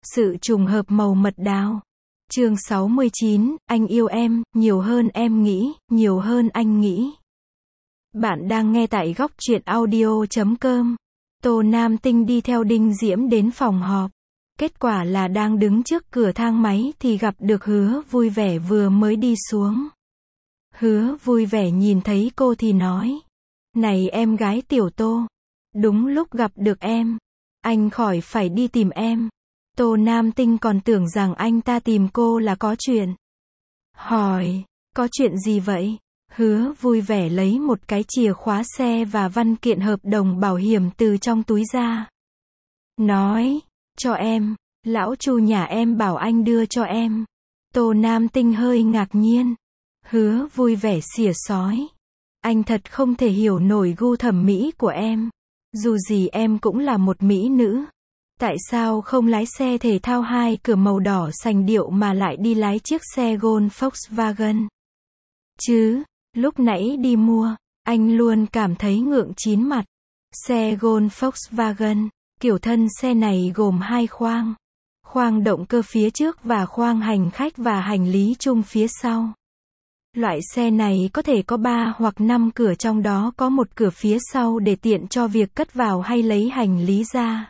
Sự trùng hợp màu mật đào. Chương 69, anh yêu em, nhiều hơn em nghĩ, nhiều hơn anh nghĩ. Bạn đang nghe tại góc truyện audio.com. Tô Nam Tinh đi theo Đinh Diễm đến phòng họp. Kết quả là đang đứng trước cửa thang máy thì gặp được Hứa Vui Vẻ vừa mới đi xuống. Hứa Vui Vẻ nhìn thấy cô thì nói: "Này em gái Tiểu Tô, đúng lúc gặp được em. Anh khỏi phải đi tìm em." Tô Nam Tinh còn tưởng rằng anh ta tìm cô là có chuyện. Hỏi: "Có chuyện gì vậy?" Hứa Vui Vẻ lấy một cái chìa khóa xe và văn kiện hợp đồng bảo hiểm từ trong túi ra. Nói: "Cho em, lão Chu nhà em bảo anh đưa cho em." Tô Nam Tinh hơi ngạc nhiên. Hứa Vui Vẻ xỉa xói: "Anh thật không thể hiểu nổi gu thẩm mỹ của em. Dù gì em cũng là một mỹ nữ. Tại sao không lái xe thể thao 2 cửa màu đỏ sành điệu mà lại đi lái chiếc xe Golf Volkswagen? Chứ, lúc nãy đi mua, anh luôn cảm thấy ngượng chín mặt. Xe Golf Volkswagen, kiểu thân xe này gồm 2 khoang. Khoang động cơ phía trước và khoang hành khách và hành lý chung phía sau. Loại xe này có thể có 3 hoặc 5 cửa, trong đó có một cửa phía sau để tiện cho việc cất vào hay lấy hành lý ra.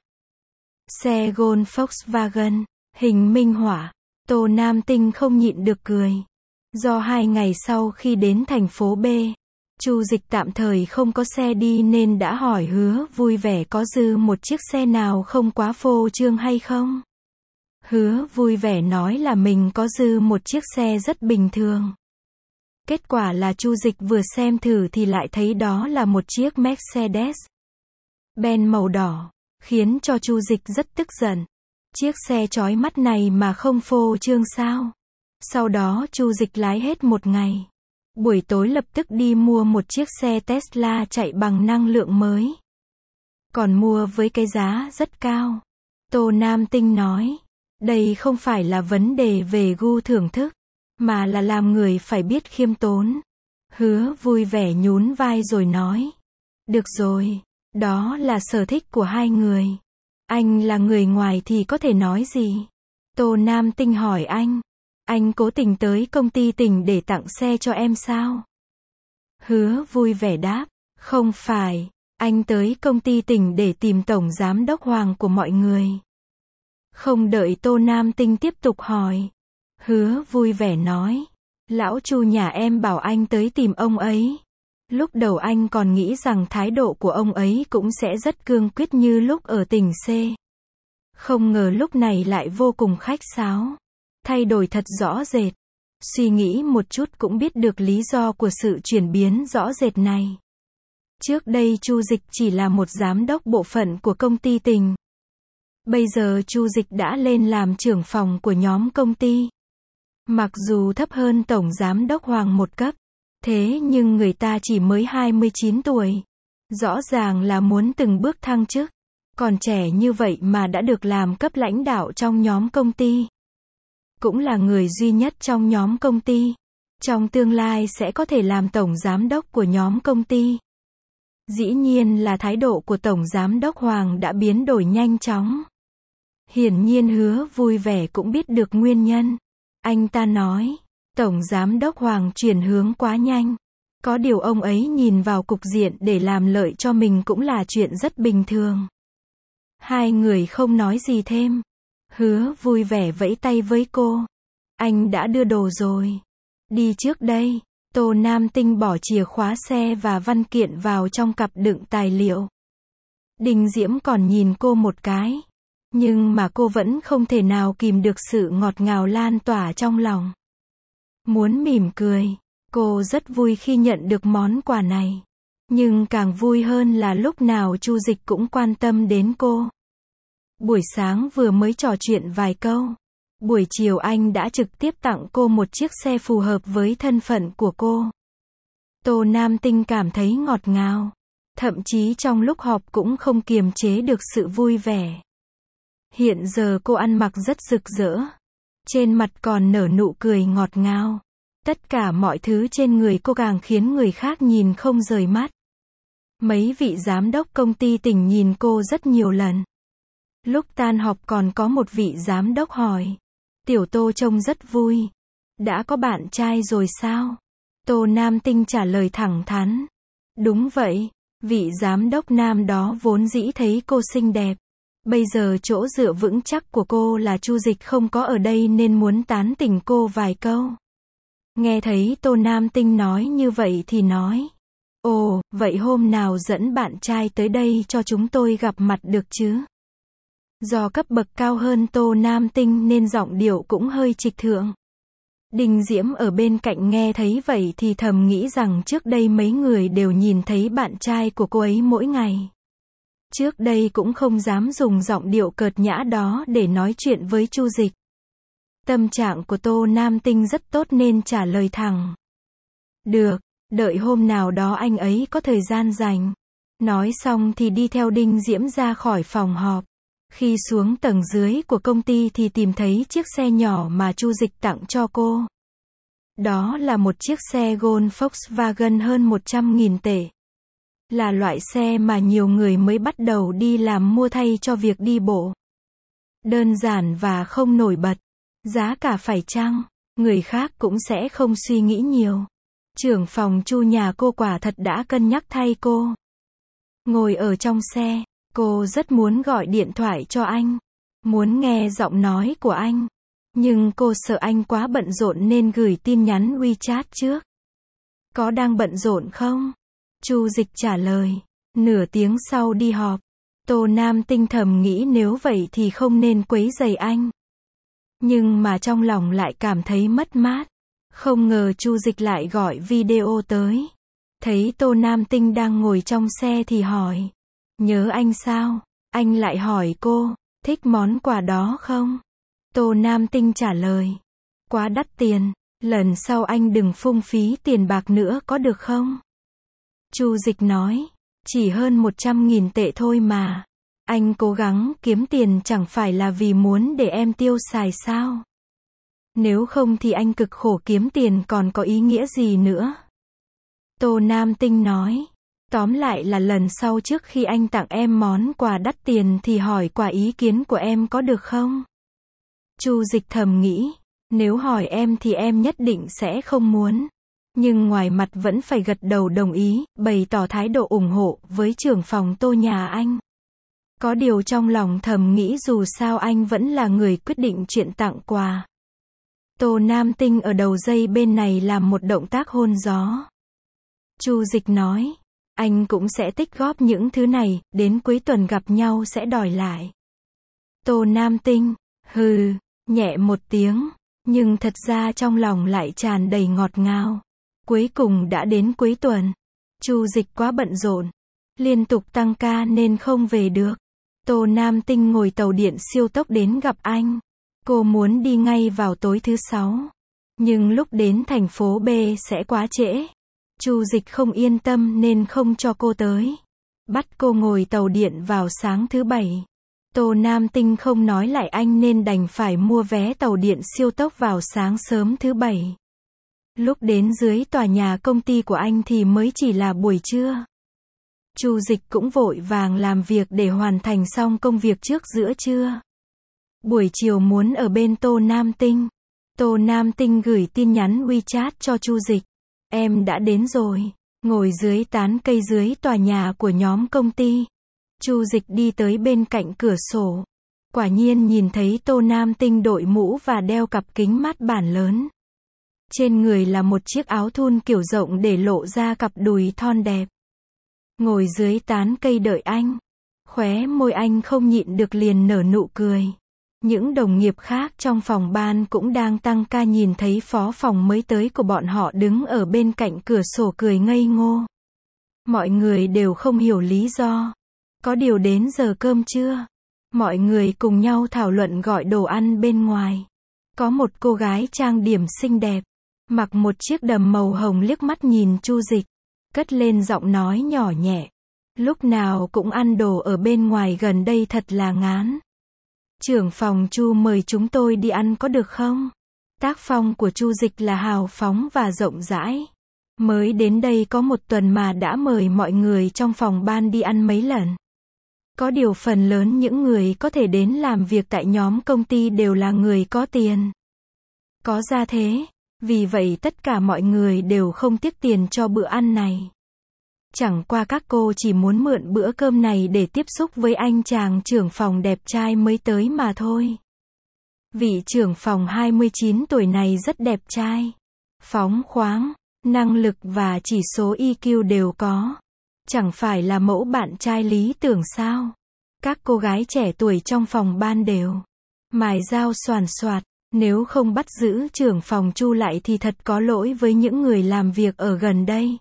Xe Golf Volkswagen, hình minh họa." Tô Nam Tinh không nhịn được cười. Do 2 ngày sau khi đến thành phố B, Chu Dịch tạm thời không có xe đi nên đã hỏi Hứa Vui Vẻ có dư một chiếc xe nào không quá phô trương hay không. Hứa Vui Vẻ nói là mình có dư một chiếc xe rất bình thường. Kết quả là Chu Dịch vừa xem thử thì lại thấy đó là một chiếc Mercedes-Benz màu đỏ, khiến cho Chu Dịch rất tức giận. Chiếc xe chói mắt này mà không phô trương sao? Sau đó Chu Dịch lái hết một ngày. Buổi tối lập tức đi mua một chiếc xe Tesla chạy bằng năng lượng mới. Còn mua với cái giá rất cao. Tô Nam Tinh nói: "Đây không phải là vấn đề về gu thưởng thức, mà là làm người phải biết khiêm tốn." Hứa Vui Vẻ nhún vai rồi nói: "Được rồi, đó là sở thích của hai người. Anh là người ngoài thì có thể nói gì?" Tô Nam Tinh hỏi anh: "Anh cố tình tới công ty Tỉnh để tặng xe cho em sao?" Hứa Vui Vẻ đáp: "Không phải, anh tới công ty Tỉnh để tìm tổng giám đốc Hoàng của mọi người." Không đợi Tô Nam Tinh tiếp tục hỏi, Hứa Vui Vẻ nói: "Lão Chu nhà em bảo anh tới tìm ông ấy. Lúc đầu anh còn nghĩ rằng thái độ của ông ấy cũng sẽ rất cương quyết như lúc ở Tỉnh C. Không ngờ lúc này lại vô cùng khách sáo. Thay đổi thật rõ rệt. Suy nghĩ một chút cũng biết được lý do của sự chuyển biến rõ rệt này. Trước đây Chu Dịch chỉ là một giám đốc bộ phận của công ty Tỉnh. Bây giờ Chu Dịch đã lên làm trưởng phòng của nhóm công ty. Mặc dù thấp hơn tổng giám đốc Hoàng một cấp, thế nhưng người ta chỉ mới 29 tuổi. Rõ ràng là muốn từng bước thăng chức. Còn trẻ như vậy mà đã được làm cấp lãnh đạo trong nhóm công ty. Cũng là người duy nhất trong nhóm công ty. Trong tương lai sẽ có thể làm tổng giám đốc của nhóm công ty." Dĩ nhiên là thái độ của tổng giám đốc Hoàng đã biến đổi nhanh chóng. Hiển nhiên Hứa Vui Vẻ cũng biết được nguyên nhân. Anh ta nói: "Tổng giám đốc Hoàng chuyển hướng quá nhanh. Có điều ông ấy nhìn vào cục diện để làm lợi cho mình cũng là chuyện rất bình thường." Hai người không nói gì thêm. Hứa Vui Vẻ vẫy tay với cô: "Anh đã đưa đồ rồi. Đi trước đây." Tô Nam Tinh bỏ chìa khóa xe và văn kiện vào trong cặp đựng tài liệu. Đinh Diễm còn nhìn cô một cái. Nhưng mà cô vẫn không thể nào kìm được sự ngọt ngào lan tỏa trong lòng. Muốn mỉm cười. Cô rất vui khi nhận được món quà này. Nhưng càng vui hơn là lúc nào Chu Dịch cũng quan tâm đến cô. Buổi sáng vừa mới trò chuyện vài câu. Buổi chiều anh đã trực tiếp tặng cô một chiếc xe phù hợp với thân phận của cô. Tô Nam Tinh cảm thấy ngọt ngào. Thậm chí trong lúc họp cũng không kiềm chế được sự vui vẻ. Hiện giờ cô ăn mặc rất rực rỡ. Trên mặt còn nở nụ cười ngọt ngào. Tất cả mọi thứ trên người cô càng khiến người khác nhìn không rời mắt. Mấy vị giám đốc công ty Tỉnh nhìn cô rất nhiều lần. Lúc tan họp còn có một vị giám đốc hỏi. Tiểu Tô trông rất vui. Đã có bạn trai rồi sao? Tô Nam Tinh trả lời thẳng thắn. Đúng vậy. Vị giám đốc nam đó vốn dĩ thấy cô xinh đẹp. Bây giờ chỗ dựa vững chắc của cô là Chu Dịch không có ở đây nên muốn tán tỉnh cô vài câu. Nghe thấy Tô Nam Tinh nói như vậy thì nói. Ồ, vậy hôm nào dẫn bạn trai tới đây cho chúng tôi gặp mặt được chứ? Do cấp bậc cao hơn Tô Nam Tinh nên giọng điệu cũng hơi trịch thượng. Đinh Diễm ở bên cạnh nghe thấy vậy thì thầm nghĩ rằng trước đây mấy người đều nhìn thấy bạn trai của cô ấy mỗi ngày. Trước đây cũng không dám dùng giọng điệu cợt nhã đó để nói chuyện với Chu Dịch. Tâm trạng của Tô Nam Tinh rất tốt nên trả lời thẳng. Được, đợi hôm nào đó anh ấy có thời gian rảnh. Nói xong thì đi theo Đinh Diễm ra khỏi phòng họp. Khi xuống tầng dưới của công ty thì tìm thấy chiếc xe nhỏ mà Chu Dịch tặng cho cô. Đó là một chiếc xe Golf Volkswagen hơn 100.000 tệ. Là loại xe mà nhiều người mới bắt đầu đi làm mua thay cho việc đi bộ. Đơn giản và không nổi bật. Giá cả phải chăng, người khác cũng sẽ không suy nghĩ nhiều. Trưởng phòng Chu nhà cô quả thật đã cân nhắc thay cô. Ngồi ở trong xe, cô rất muốn gọi điện thoại cho anh. Muốn nghe giọng nói của anh. Nhưng cô sợ anh quá bận rộn nên gửi tin nhắn WeChat trước. Có đang bận rộn không? Chu Dịch trả lời. Nửa tiếng sau đi họp. Tô Nam Tinh thầm nghĩ nếu vậy thì không nên quấy rầy anh. Nhưng mà trong lòng lại cảm thấy mất mát. Không ngờ Chu Dịch lại gọi video tới. Thấy Tô Nam Tinh đang ngồi trong xe thì hỏi. Nhớ anh sao? Anh lại hỏi cô, thích món quà đó không? Tô Nam Tinh trả lời. Quá đắt tiền, lần sau anh đừng phung phí tiền bạc nữa có được không? Chu Dịch nói, chỉ hơn 100.000 tệ thôi mà. Anh cố gắng kiếm tiền chẳng phải là vì muốn để em tiêu xài sao? Nếu không thì anh cực khổ kiếm tiền còn có ý nghĩa gì nữa? Tô Nam Tinh nói. Tóm lại là lần sau trước khi anh tặng em món quà đắt tiền thì hỏi qua ý kiến của em có được không? Chu Dịch thầm nghĩ. Nếu hỏi em thì em nhất định sẽ không muốn. Nhưng ngoài mặt vẫn phải gật đầu đồng ý, bày tỏ thái độ ủng hộ với trưởng phòng Tô nhà anh. Có điều trong lòng thầm nghĩ dù sao anh vẫn là người quyết định chuyện tặng quà. Tô Nam Tinh ở đầu dây bên này làm một động tác hôn gió. Chu Dịch nói, anh cũng sẽ tích góp những thứ này, đến cuối tuần gặp nhau sẽ đòi lại. Tô Nam Tinh, hừ, nhẹ một tiếng, nhưng thật ra trong lòng lại tràn đầy ngọt ngào. Cuối cùng đã đến cuối tuần. Chu Dịch quá bận rộn, liên tục tăng ca nên không về được. Tô Nam Tinh ngồi tàu điện siêu tốc đến gặp anh. Cô muốn đi ngay vào tối thứ 6. Nhưng lúc đến thành phố B sẽ quá trễ. Chu Dịch không yên tâm nên không cho cô tới. Bắt cô ngồi tàu điện vào sáng thứ 7. Tô Nam Tinh không nói lại anh nên đành phải mua vé tàu điện siêu tốc vào sáng sớm thứ 7. Lúc đến dưới tòa nhà công ty của anh thì mới chỉ là buổi trưa. Chu Dịch cũng vội vàng làm việc để hoàn thành xong công việc trước giữa trưa. Buổi chiều muốn ở bên Tô Nam Tinh. Tô Nam Tinh gửi tin nhắn WeChat cho Chu Dịch. Em đã đến rồi. Ngồi dưới tán cây dưới tòa nhà của nhóm công ty. Chu Dịch đi tới bên cạnh cửa sổ. Quả nhiên nhìn thấy Tô Nam Tinh đội mũ và đeo cặp kính mát bản lớn. Trên người là một chiếc áo thun kiểu rộng để lộ ra cặp đùi thon đẹp. Ngồi dưới tán cây đợi anh. Khóe môi anh không nhịn được liền nở nụ cười. Những đồng nghiệp khác trong phòng ban cũng đang tăng ca nhìn thấy phó phòng mới tới của bọn họ đứng ở bên cạnh cửa sổ cười ngây ngô. Mọi người đều không hiểu lý do. Có điều đến giờ cơm trưa. Mọi người cùng nhau thảo luận gọi đồ ăn bên ngoài. Có một cô gái trang điểm xinh đẹp. Mặc một chiếc đầm màu hồng liếc mắt nhìn Chu Dịch. Cất lên giọng nói nhỏ nhẹ. Lúc nào cũng ăn đồ ở bên ngoài gần đây thật là ngán. Trưởng phòng Chu mời chúng tôi đi ăn có được không? Tác phong của Chu Dịch là hào phóng và rộng rãi. Mới đến đây có một tuần mà đã mời mọi người trong phòng ban đi ăn mấy lần. Có điều phần lớn những người có thể đến làm việc tại nhóm công ty đều là người có tiền, có gia thế. Vì vậy tất cả mọi người đều không tiếc tiền cho bữa ăn này. Chẳng qua các cô chỉ muốn mượn bữa cơm này để tiếp xúc với anh chàng trưởng phòng đẹp trai mới tới mà thôi. Vị trưởng phòng 29 tuổi này rất đẹp trai, phóng khoáng, năng lực và chỉ số EQ đều có. Chẳng phải là mẫu bạn trai lý tưởng sao? Các cô gái trẻ tuổi trong phòng ban đều mài dao xoàn xoạt. Nếu không bắt giữ trưởng phòng Chu lại thì thật có lỗi với những người làm việc ở gần đây.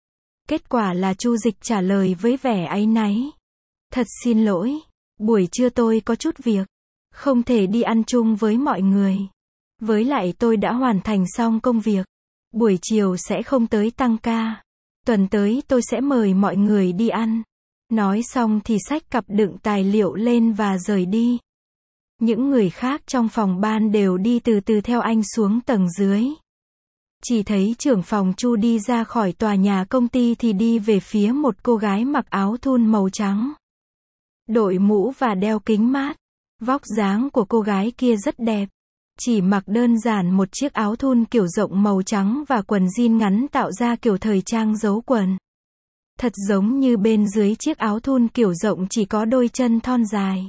Kết quả là Chu Dịch trả lời với vẻ áy náy. Thật xin lỗi, buổi trưa tôi có chút việc, không thể đi ăn chung với mọi người. Với lại tôi đã hoàn thành xong công việc, buổi chiều sẽ không tới tăng ca. Tuần tới tôi sẽ mời mọi người đi ăn. Nói xong thì xách cặp đựng tài liệu lên và rời đi. Những người khác trong phòng ban đều đi từ từ theo anh xuống tầng dưới. Chỉ thấy trưởng phòng Chu đi ra khỏi tòa nhà công ty thì đi về phía một cô gái mặc áo thun màu trắng, đội mũ và đeo kính mát. Vóc dáng của cô gái kia rất đẹp. Chỉ mặc đơn giản một chiếc áo thun kiểu rộng màu trắng và quần jean ngắn tạo ra kiểu thời trang giấu quần. Thật giống như bên dưới chiếc áo thun kiểu rộng chỉ có đôi chân thon dài,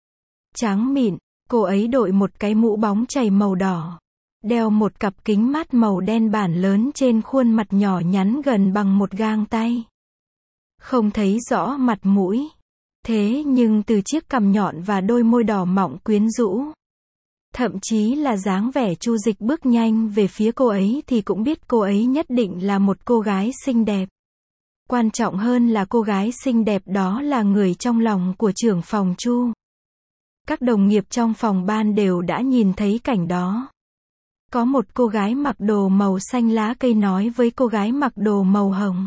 trắng mịn. Cô ấy đội một cái mũ bóng chày màu đỏ, đeo một cặp kính mát màu đen bản lớn trên khuôn mặt nhỏ nhắn gần bằng một gang tay. Không thấy rõ mặt mũi. Thế nhưng từ chiếc cằm nhọn và đôi môi đỏ mọng quyến rũ, thậm chí là dáng vẻ Chu Dịch bước nhanh về phía cô ấy thì cũng biết cô ấy nhất định là một cô gái xinh đẹp. Quan trọng hơn là cô gái xinh đẹp đó là người trong lòng của trưởng phòng Chu. Các đồng nghiệp trong phòng ban đều đã nhìn thấy cảnh đó. Có một cô gái mặc đồ màu xanh lá cây nói với cô gái mặc đồ màu hồng.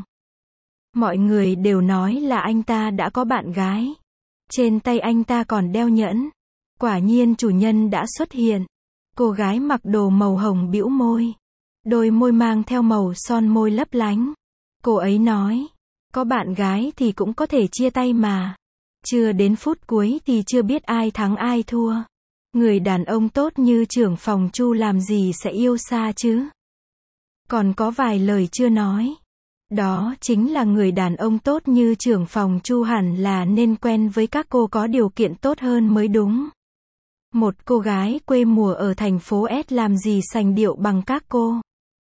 Mọi người đều nói là anh ta đã có bạn gái. Trên tay anh ta còn đeo nhẫn. Quả nhiên chủ nhân đã xuất hiện. Cô gái mặc đồ màu hồng bĩu môi. Đôi môi mang theo màu son môi lấp lánh. Cô ấy nói, có bạn gái thì cũng có thể chia tay mà. Chưa đến phút cuối thì chưa biết ai thắng ai thua. Người đàn ông tốt như trưởng phòng Chu làm gì sẽ yêu xa chứ? Còn có vài lời chưa nói. Đó chính là người đàn ông tốt như trưởng phòng Chu hẳn là nên quen với các cô có điều kiện tốt hơn mới đúng. Một cô gái quê mùa ở thành phố S làm gì sành điệu bằng các cô.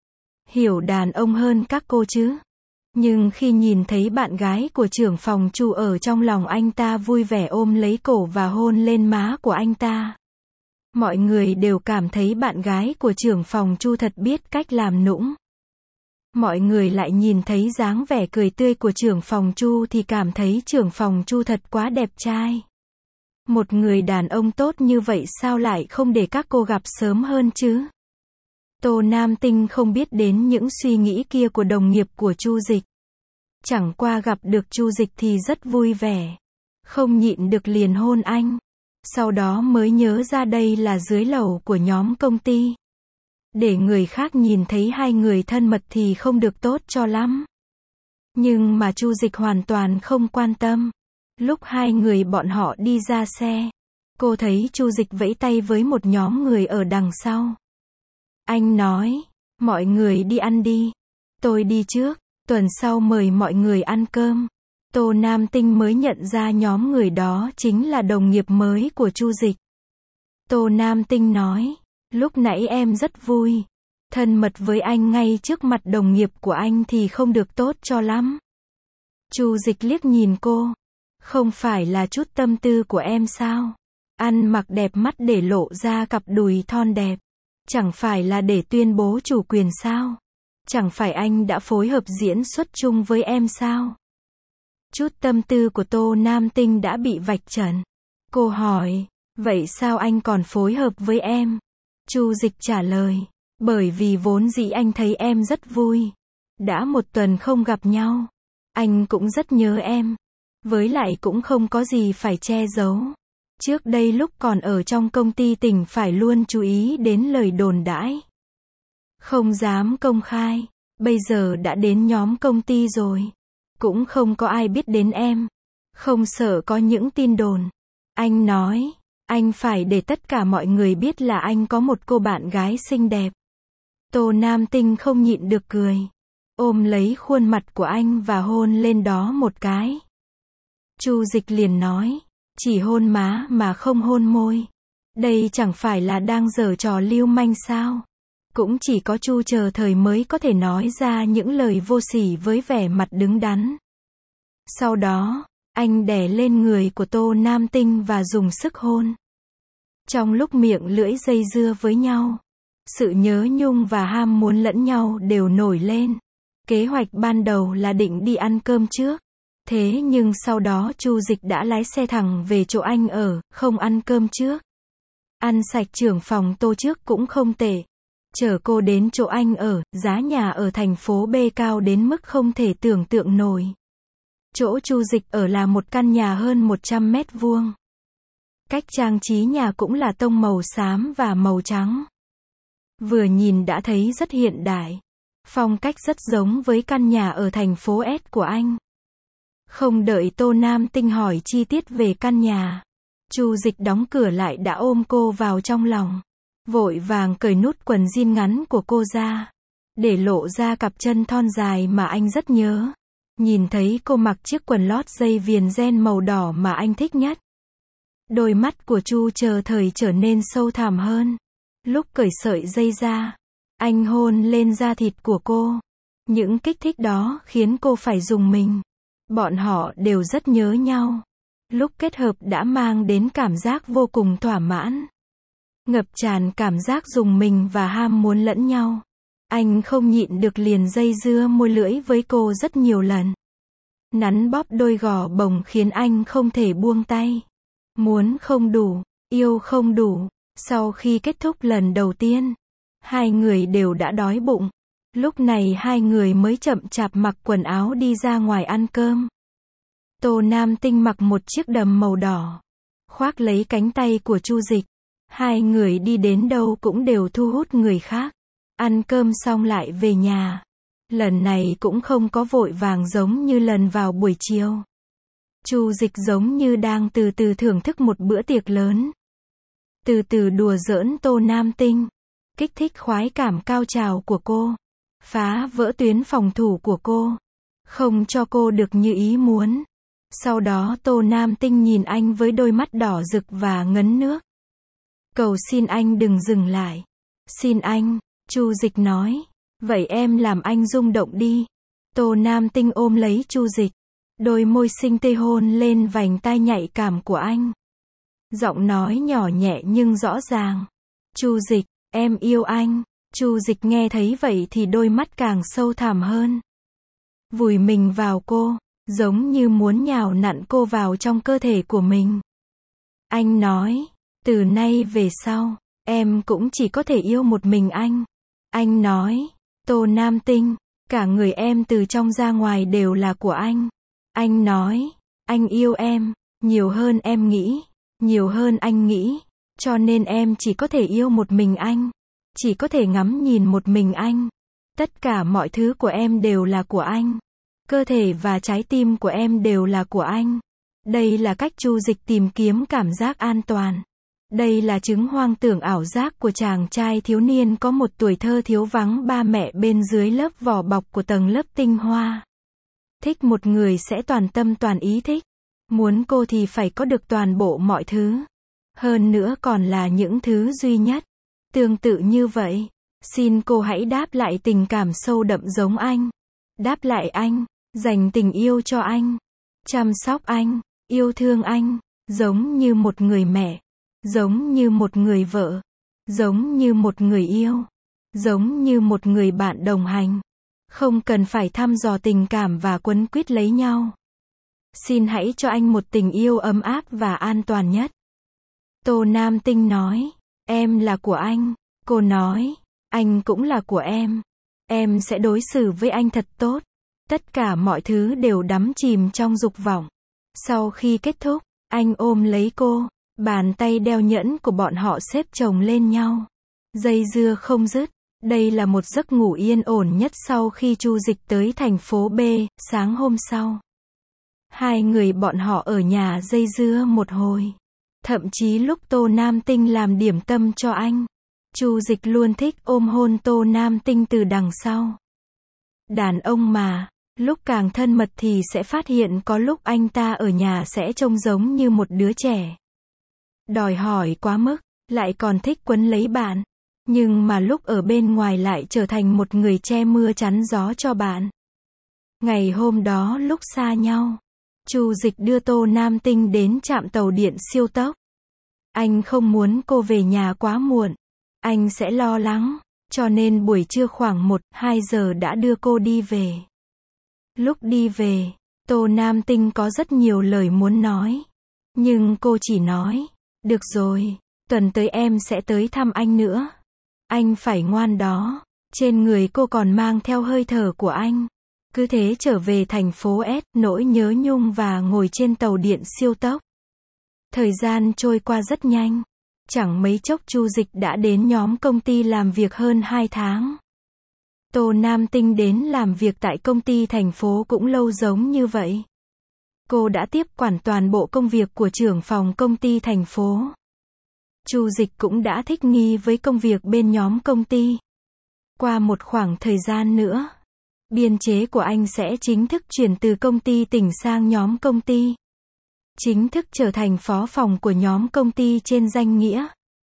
Hiểu đàn ông hơn các cô chứ. Nhưng khi nhìn thấy bạn gái của trưởng phòng Chu ở trong lòng anh ta vui vẻ ôm lấy cổ và hôn lên má của anh ta. Mọi người đều cảm thấy bạn gái của trưởng phòng Chu thật biết cách làm nũng. Mọi người lại nhìn thấy dáng vẻ cười tươi của trưởng phòng Chu thì cảm thấy trưởng phòng Chu thật quá đẹp trai. Một người đàn ông tốt như vậy sao lại không để các cô gặp sớm hơn chứ? Tô Nam Tinh không biết đến những suy nghĩ kia của đồng nghiệp của Chu Dịch. Chẳng qua gặp được Chu Dịch thì rất vui vẻ. Không nhịn được liền hôn anh. Sau đó mới nhớ ra đây là dưới lầu của nhóm công ty. Để người khác nhìn thấy hai người thân mật thì không được tốt cho lắm. Nhưng mà Chu Dịch hoàn toàn không quan tâm. Lúc hai người bọn họ đi ra xe, cô thấy Chu Dịch vẫy tay với một nhóm người ở đằng sau. Anh nói, mọi người đi ăn đi. Tôi đi trước, tuần sau mời mọi người ăn cơm. Tô Nam Tinh mới nhận ra nhóm người đó chính là đồng nghiệp mới của Chu Dịch. Tô Nam Tinh nói, lúc nãy em rất vui. Thân mật với anh ngay trước mặt đồng nghiệp của anh thì không được tốt cho lắm. Chu Dịch liếc nhìn cô. Không phải là chút tâm tư của em sao? Ăn mặc đẹp mắt để lộ ra cặp đùi thon đẹp. Chẳng phải là để tuyên bố chủ quyền sao? Chẳng phải anh đã phối hợp diễn xuất chung với em sao? Chút tâm tư của Tô Nam Tinh đã bị vạch trần. Cô hỏi, vậy sao anh còn phối hợp với em? Chu Dịch trả lời, bởi vì vốn dĩ anh thấy em rất vui. Đã một tuần không gặp nhau. Anh cũng rất nhớ em. Với lại cũng không có gì phải che giấu. Trước đây lúc còn ở trong công ty tỉnh phải luôn chú ý đến lời đồn đãi. Không dám công khai. Bây giờ đã đến nhóm công ty rồi. Cũng không có ai biết đến em. Không sợ có những tin đồn. Anh nói, anh phải để tất cả mọi người biết là anh có một cô bạn gái xinh đẹp. Tô Nam Tinh không nhịn được cười. Ôm lấy khuôn mặt của anh và hôn lên đó một cái. Chu Dịch liền nói, chỉ hôn má mà không hôn môi. Đây chẳng phải là đang giở trò lưu manh sao? Cũng chỉ có Chu Chờ Thời mới có thể nói ra những lời vô sỉ với vẻ mặt đứng đắn. Sau đó, anh đè lên người của Tô Nam Tinh và dùng sức hôn. Trong lúc miệng lưỡi dây dưa với nhau, sự nhớ nhung và ham muốn lẫn nhau đều nổi lên. Kế hoạch ban đầu là định đi ăn cơm trước. Thế nhưng sau đó Chu Dịch đã lái xe thẳng về chỗ anh ở, không ăn cơm trước. Ăn sạch trưởng phòng Tô trước cũng không tệ. Chở cô đến chỗ anh ở, giá nhà ở thành phố B cao đến mức không thể tưởng tượng nổi. Chỗ Chu Dịch ở là một căn nhà hơn 100 mét vuông. Cách trang trí nhà cũng là tông màu xám và màu trắng. Vừa nhìn đã thấy rất hiện đại. Phong cách rất giống với căn nhà ở thành phố S của anh. Không đợi Tô Nam Tinh hỏi chi tiết về căn nhà, Chu Dịch đóng cửa lại đã ôm cô vào trong lòng. Vội vàng cởi nút quần jean ngắn của cô ra, để lộ ra cặp chân thon dài mà anh rất nhớ. Nhìn thấy cô mặc chiếc quần lót dây viền ren màu đỏ mà anh thích nhất. Đôi mắt của Chu Chờ Thời trở nên sâu thẳm hơn. Lúc cởi sợi dây ra, anh hôn lên da thịt của cô. Những kích thích đó khiến cô phải rùng mình. Bọn họ đều rất nhớ nhau. Lúc kết hợp đã mang đến cảm giác vô cùng thỏa mãn. Ngập tràn cảm giác rùng mình và ham muốn lẫn nhau. Anh không nhịn được liền dây dưa môi lưỡi với cô rất nhiều lần. Nắn bóp đôi gò bồng khiến anh không thể buông tay. Muốn không đủ, yêu không đủ. Sau khi kết thúc lần đầu tiên, hai người đều đã đói bụng. Lúc này hai người mới chậm chạp mặc quần áo đi ra ngoài ăn cơm. Tô Nam Tinh mặc một chiếc đầm màu đỏ, khoác lấy cánh tay của Chu Dịch. Hai người đi đến đâu cũng đều thu hút người khác. Ăn cơm xong lại về nhà. Lần này cũng không có vội vàng giống như lần vào buổi chiều. Chu Dịch giống như đang từ từ thưởng thức một bữa tiệc lớn. Từ từ đùa giỡn Tô Nam Tinh, kích thích khoái cảm cao trào của cô, phá vỡ tuyến phòng thủ của cô, không cho cô được như ý muốn. Sau đó Tô Nam Tinh nhìn anh với đôi mắt đỏ rực và ngấn nước. Cầu xin anh đừng dừng lại. Xin anh, Chu Dịch nói. Vậy em làm anh rung động đi. Tô Nam Tinh ôm lấy Chu Dịch. Đôi môi xinh tê hôn lên vành tai nhạy cảm của anh. Giọng nói nhỏ nhẹ nhưng rõ ràng. Chu Dịch, em yêu anh. Chu Dịch nghe thấy vậy thì đôi mắt càng sâu thẳm hơn. Vùi mình vào cô, giống như muốn nhào nặn cô vào trong cơ thể của mình. Anh nói, từ nay về sau, em cũng chỉ có thể yêu một mình anh. Anh nói, Tô Nam Tinh, cả người em từ trong ra ngoài đều là của anh. Anh nói, anh yêu em, nhiều hơn em nghĩ, nhiều hơn anh nghĩ, cho nên em chỉ có thể yêu một mình anh, chỉ có thể ngắm nhìn một mình anh. Tất cả mọi thứ của em đều là của anh. Cơ thể và trái tim của em đều là của anh. Đây là cách Chu Dịch tìm kiếm cảm giác an toàn. Đây là chứng hoang tưởng ảo giác của chàng trai thiếu niên có một tuổi thơ thiếu vắng ba mẹ bên dưới lớp vỏ bọc của tầng lớp tinh hoa. Thích một người sẽ toàn tâm toàn ý thích. Muốn cô thì phải có được toàn bộ mọi thứ. Hơn nữa còn là những thứ duy nhất. Tương tự như vậy, xin cô hãy đáp lại tình cảm sâu đậm giống anh. Đáp lại anh, dành tình yêu cho anh, chăm sóc anh, yêu thương anh, giống như một người mẹ, giống như một người vợ, giống như một người yêu, giống như một người bạn đồng hành. Không cần phải thăm dò tình cảm và quấn quýt lấy nhau. Xin hãy cho anh một tình yêu ấm áp và an toàn nhất. Tô Nam Tinh nói, em là của anh. Cô nói, anh cũng là của em. Em sẽ đối xử với anh thật tốt. Tất cả mọi thứ đều đắm chìm trong dục vọng. Sau khi kết thúc, anh ôm lấy cô. Bàn tay đeo nhẫn của bọn họ xếp chồng lên nhau. Dây dưa không dứt. Đây là một giấc ngủ yên ổn nhất sau khi Chu Dịch tới thành phố B, sáng hôm sau. Hai người bọn họ ở nhà dây dưa một hồi. Thậm chí lúc Tô Nam Tinh làm điểm tâm cho anh, Chu Dịch luôn thích ôm hôn Tô Nam Tinh từ đằng sau. Đàn ông mà, lúc càng thân mật thì sẽ phát hiện có lúc anh ta ở nhà sẽ trông giống như một đứa trẻ. Đòi hỏi quá mức, lại còn thích quấn lấy bạn. Nhưng mà lúc ở bên ngoài lại trở thành một người che mưa chắn gió cho bạn. Ngày hôm đó lúc xa nhau, Chu Dịch đưa Tô Nam Tinh đến trạm tàu điện siêu tốc. Anh không muốn cô về nhà quá muộn. Anh sẽ lo lắng, cho nên buổi trưa khoảng 1-2 giờ đã đưa cô đi về. Lúc đi về, Tô Nam Tinh có rất nhiều lời muốn nói. Nhưng cô chỉ nói, được rồi, tuần tới em sẽ tới thăm anh nữa. Anh phải ngoan đó. Trên người cô còn mang theo hơi thở của anh. Cứ thế trở về thành phố S, nỗi nhớ nhung và ngồi trên tàu điện siêu tốc. Thời gian trôi qua rất nhanh. Chẳng mấy chốc Chu Dịch đã đến nhóm công ty làm việc hơn 2 tháng. Tô Nam Tinh đến làm việc tại công ty thành phố cũng lâu giống như vậy. Cô đã tiếp quản toàn bộ công việc của trưởng phòng công ty thành phố. Chu Dịch cũng đã thích nghi với công việc bên nhóm công ty. Qua một khoảng thời gian nữa, biên chế của anh sẽ chính thức chuyển từ công ty tỉnh sang nhóm công ty. Chính thức trở thành phó phòng của nhóm công ty trên danh nghĩa.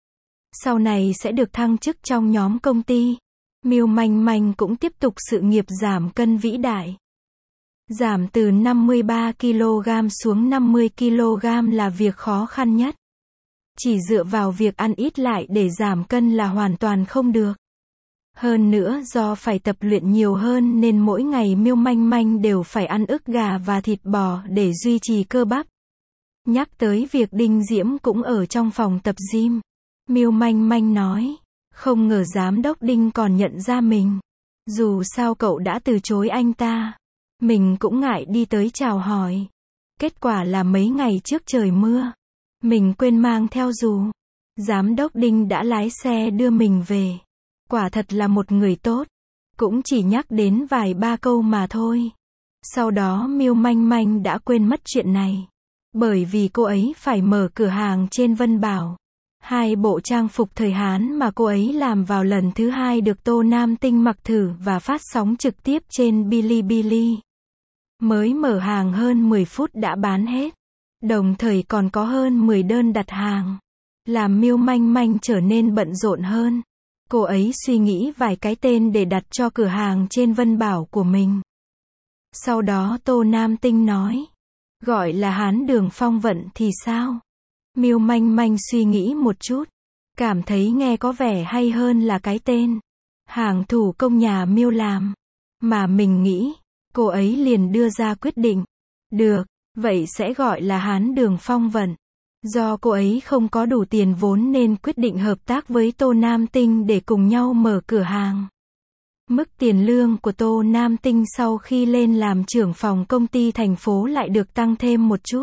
Sau này sẽ được thăng chức trong nhóm công ty. Miêu Manh Manh cũng tiếp tục sự nghiệp giảm cân vĩ đại. Giảm từ 53 kg xuống 50 kg là việc khó khăn nhất. Chỉ dựa vào việc ăn ít lại để giảm cân là hoàn toàn không được. Hơn nữa do phải tập luyện nhiều hơn nên mỗi ngày Miêu Manh Manh đều phải ăn ức gà và thịt bò để duy trì cơ bắp. Nhắc tới việc Đinh Diễm cũng ở trong phòng tập gym. Miêu Manh Manh nói, không ngờ giám đốc Đinh còn nhận ra mình. Dù sao cậu đã từ chối anh ta. Mình cũng ngại đi tới chào hỏi. Kết quả là mấy ngày trước trời mưa. Mình quên mang theo dù. Giám đốc Đinh đã lái xe đưa mình về. Quả thật là một người tốt. Cũng chỉ nhắc đến vài ba câu mà thôi. Sau đó Miêu Manh Manh đã quên mất chuyện này. Bởi vì cô ấy phải mở cửa hàng trên Vân Bảo. 2 bộ trang phục thời Hán mà cô ấy làm vào lần thứ 2 được Tô Nam Tinh mặc thử và phát sóng trực tiếp trên Bilibili. Mới mở hàng hơn 10 phút đã bán hết. Đồng thời còn có hơn 10 đơn đặt hàng. Làm Miêu Manh Manh trở nên bận rộn hơn. Cô ấy suy nghĩ vài cái tên để đặt cho cửa hàng trên Vân Bảo của mình. Sau đó Tô Nam Tinh nói, gọi là Hán Đường Phong Vận thì sao? Miêu Manh Manh suy nghĩ một chút, cảm thấy nghe có vẻ hay hơn là cái tên hàng thủ công nhà Miêu làm. Mà mình nghĩ, cô ấy liền đưa ra quyết định. Được, vậy sẽ gọi là Hán Đường Phong Vận. Do cô ấy không có đủ tiền vốn nên quyết định hợp tác với Tô Nam Tinh để cùng nhau mở cửa hàng. Mức tiền lương của Tô Nam Tinh sau khi lên làm trưởng phòng công ty thành phố lại được tăng thêm một chút.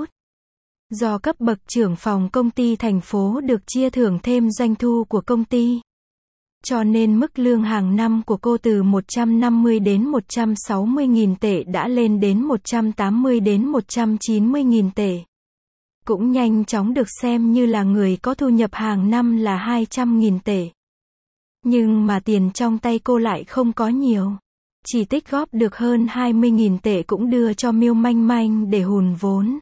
Do cấp bậc trưởng phòng công ty thành phố được chia thưởng thêm doanh thu của công ty. Cho nên mức lương hàng năm của cô từ 150 đến 160 nghìn tệ đã lên đến 180 đến 190 nghìn tệ. Cũng nhanh chóng được xem như là người có thu nhập hàng năm là 200 nghìn tệ. Nhưng mà tiền trong tay cô lại không có nhiều. Chỉ tích góp được hơn 20 nghìn tệ cũng đưa cho Miêu Manh Manh để hùn vốn.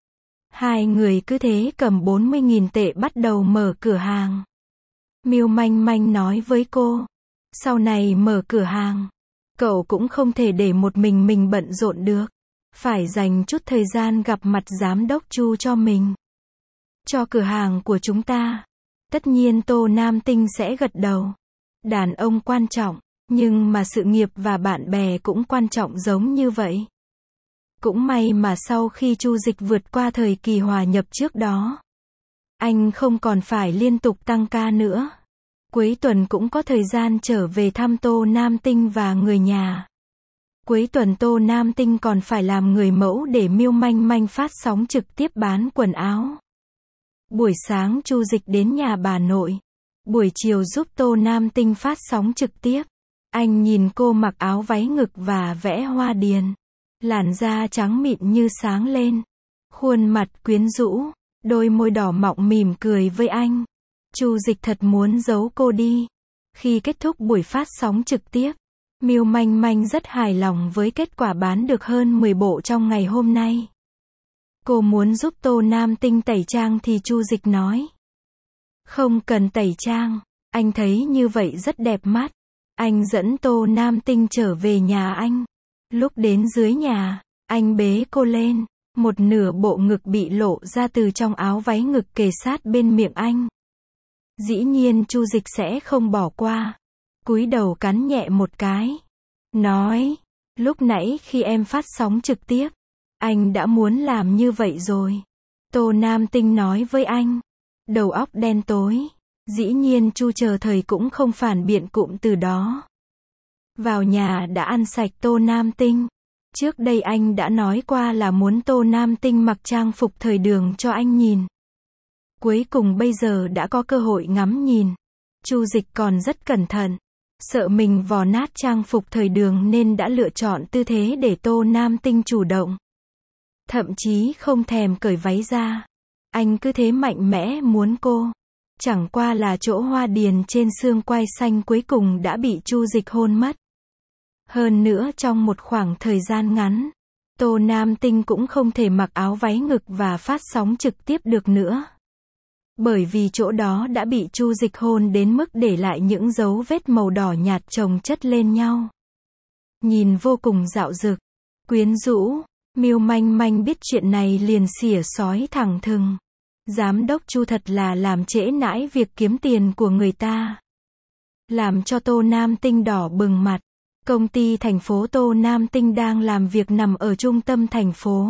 Hai người cứ thế cầm 40 nghìn tệ bắt đầu mở cửa hàng. Miêu Manh Manh nói với cô, sau này mở cửa hàng, cậu cũng không thể để một mình bận rộn được. Phải dành chút thời gian gặp mặt giám đốc Chu cho mình. Cho cửa hàng của chúng ta. Tất nhiên Tô Nam Tinh sẽ gật đầu. Đàn ông quan trọng, nhưng mà sự nghiệp và bạn bè cũng quan trọng giống như vậy. Cũng may mà sau khi Chu Dịch vượt qua thời kỳ hòa nhập trước đó, anh không còn phải liên tục tăng ca nữa. Cuối tuần cũng có thời gian trở về thăm Tô Nam Tinh và người nhà. Cuối tuần Tô Nam Tinh còn phải làm người mẫu để Miêu Manh Manh phát sóng trực tiếp bán quần áo. Buổi sáng Chu Dịch đến nhà bà nội. Buổi chiều giúp Tô Nam Tinh phát sóng trực tiếp. Anh nhìn cô mặc áo váy ngực và vẽ hoa điền. Làn da trắng mịn như sáng lên. Khuôn mặt quyến rũ, đôi môi đỏ mọng mỉm cười với anh. Chu Dịch thật muốn giấu cô đi. Khi kết thúc buổi phát sóng trực tiếp, Miêu Manh Manh rất hài lòng với kết quả bán được hơn 10 bộ trong ngày hôm nay. Cô muốn giúp Tô Nam Tinh tẩy trang thì Chu Dịch nói. Không cần tẩy trang, anh thấy như vậy rất đẹp mắt. Anh dẫn Tô Nam Tinh trở về nhà anh. Lúc đến dưới nhà, anh bế cô lên. Một nửa bộ ngực bị lộ ra từ trong áo váy ngực kề sát bên miệng anh. Dĩ nhiên Chu Dịch sẽ không bỏ qua. Cúi đầu cắn nhẹ một cái. Nói, lúc nãy khi em phát sóng trực tiếp, anh đã muốn làm như vậy rồi. Tô Nam Tinh nói với anh. Đầu óc đen tối. Dĩ nhiên Chu chờ thời cũng không phản biện cụm từ đó. Vào nhà đã ăn sạch Tô Nam Tinh. Trước đây anh đã nói qua là muốn Tô Nam Tinh mặc trang phục thời đường cho anh nhìn. Cuối cùng bây giờ đã có cơ hội ngắm nhìn. Chu Dịch còn rất cẩn thận. Sợ mình vò nát trang phục thời đường nên đã lựa chọn tư thế để Tô Nam Tinh chủ động. Thậm chí không thèm cởi váy ra. Anh cứ thế mạnh mẽ muốn cô. Chẳng qua là chỗ hoa điền trên xương quai xanh cuối cùng đã bị Chu Dịch hôn mất. Hơn nữa trong một khoảng thời gian ngắn, Tô Nam Tinh cũng không thể mặc áo váy ngực và phát sóng trực tiếp được nữa. Bởi vì chỗ đó đã bị Chu Dịch hôn đến mức để lại những dấu vết màu đỏ nhạt chồng chất lên nhau. Nhìn vô cùng dạo dực, quyến rũ, Miêu Manh Manh biết chuyện này liền xỉa xói thẳng thừng. Giám đốc Chu thật là làm trễ nãi việc kiếm tiền của người ta. Làm cho Tô Nam Tinh đỏ bừng mặt. Công ty thành phố Tô Nam Tinh đang làm việc nằm ở trung tâm thành phố.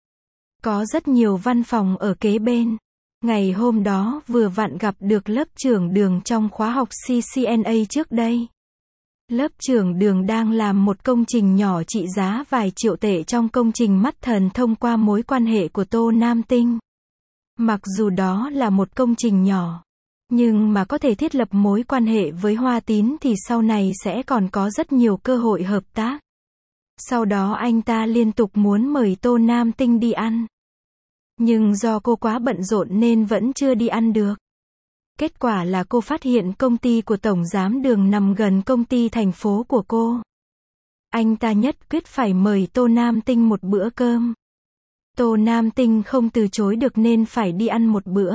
Có rất nhiều văn phòng ở kế bên. Ngày hôm đó vừa vặn gặp được lớp trưởng Đường trong khóa học CCNA trước đây. Lớp trưởng Đường đang làm một công trình nhỏ trị giá vài triệu tệ trong công trình mắt thần thông qua mối quan hệ của Tô Nam Tinh. Mặc dù đó là một công trình nhỏ, nhưng mà có thể thiết lập mối quan hệ với Hoa Tín thì sau này sẽ còn có rất nhiều cơ hội hợp tác. Sau đó anh ta liên tục muốn mời Tô Nam Tinh đi ăn. Nhưng do cô quá bận rộn nên vẫn chưa đi ăn được. Kết quả là cô phát hiện công ty của Tổng Giám Đường nằm gần công ty thành phố của cô. Anh ta nhất quyết phải mời Tô Nam Tinh một bữa cơm. Tô Nam Tinh không từ chối được nên phải đi ăn một bữa.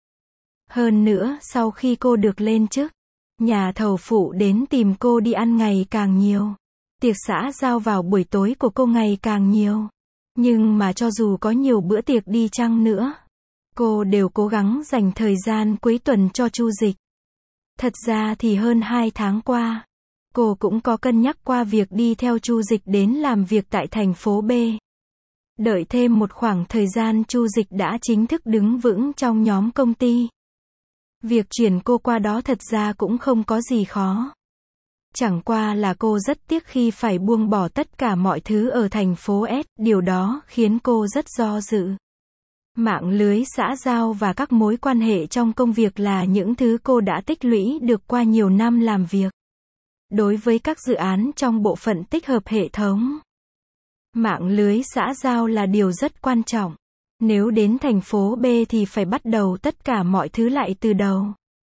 Hơn nữa, sau khi cô được lên chức, nhà thầu phụ đến tìm cô đi ăn ngày càng nhiều. Tiệc xã giao vào buổi tối của cô ngày càng nhiều. Nhưng mà cho dù có nhiều bữa tiệc đi chăng nữa, cô đều cố gắng dành thời gian cuối tuần cho Chu Dịch. Thật ra thì hơn 2 tháng qua, cô cũng có cân nhắc qua việc đi theo Chu Dịch đến làm việc tại thành phố B. Đợi thêm một khoảng thời gian Chu Dịch đã chính thức đứng vững trong nhóm công ty. Việc chuyển cô qua đó thật ra cũng không có gì khó. Chẳng qua là cô rất tiếc khi phải buông bỏ tất cả mọi thứ ở thành phố S, điều đó khiến cô rất do dự. Mạng lưới xã giao và các mối quan hệ trong công việc là những thứ cô đã tích lũy được qua nhiều năm làm việc. Đối với các dự án trong bộ phận tích hợp hệ thống, mạng lưới xã giao là điều rất quan trọng. Nếu đến thành phố B thì phải bắt đầu tất cả mọi thứ lại từ đầu.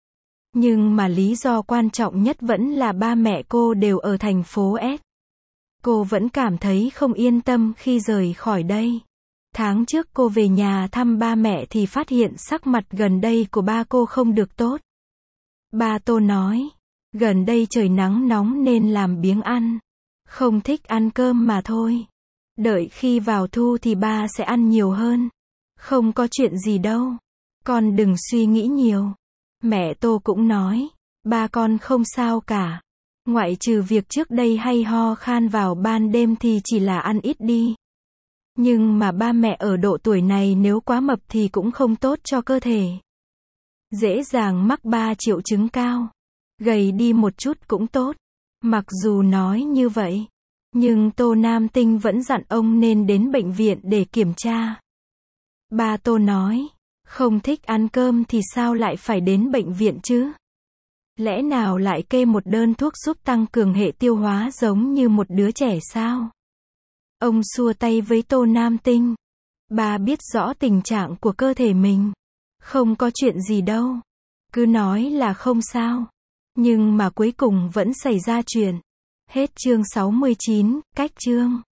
Nhưng mà lý do quan trọng nhất vẫn là ba mẹ cô đều ở thành phố S. Cô vẫn cảm thấy không yên tâm khi rời khỏi đây. Tháng trước cô về nhà thăm ba mẹ thì phát hiện sắc mặt gần đây của ba cô không được tốt. Ba Tô nói, gần đây trời nắng nóng nên làm biếng ăn. Không thích ăn cơm mà thôi. Đợi khi vào thu thì ba sẽ ăn nhiều hơn. Không có chuyện gì đâu. Con đừng suy nghĩ nhiều. Mẹ Tô cũng nói, ba con không sao cả. Ngoại trừ việc trước đây hay ho khan vào ban đêm thì chỉ là ăn ít đi. Nhưng mà ba mẹ ở độ tuổi này nếu quá mập thì cũng không tốt cho cơ thể. Dễ dàng mắc 3 triệu chứng cao. Gầy đi một chút cũng tốt. Mặc dù nói như vậy, nhưng Tô Nam Tinh vẫn dặn ông nên đến bệnh viện để kiểm tra. Ba Tô nói, không thích ăn cơm thì sao lại phải đến bệnh viện chứ? Lẽ nào lại kê một đơn thuốc giúp tăng cường hệ tiêu hóa giống như một đứa trẻ sao? Ông xua tay với Tô Nam Tinh. Bà biết rõ tình trạng của cơ thể mình. Không có chuyện gì đâu. Cứ nói là không sao. Nhưng mà cuối cùng vẫn xảy ra chuyện. Hết chương 69, cách chương.